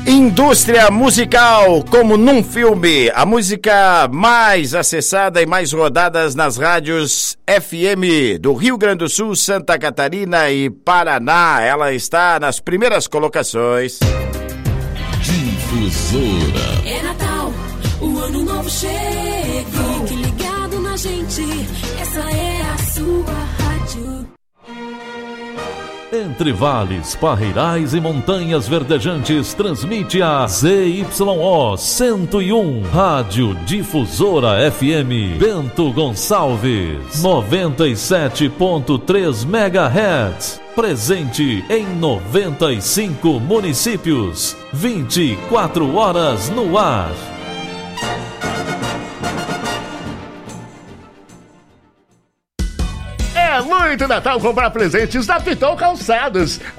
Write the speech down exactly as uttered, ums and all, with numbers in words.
Indústria musical como num filme. A música mais acessada e mais rodadas nas rádios F M do Rio Grande do Sul, Santa Catarina e Paraná. Ela está nas primeiras colocações. Difusora. É Natal, o ano novo chegou. Fique ligado na gente, essa é a sua rádio. Entre vales, parreirais e montanhas verdejantes, transmite a Z Y O cento e um, Rádio Difusora F M, Bento Gonçalves, noventa e sete ponto três megahertz. Presente em noventa e cinco municípios, vinte e quatro horas no ar. É muito Natal comprar presentes na Pitol Calçados.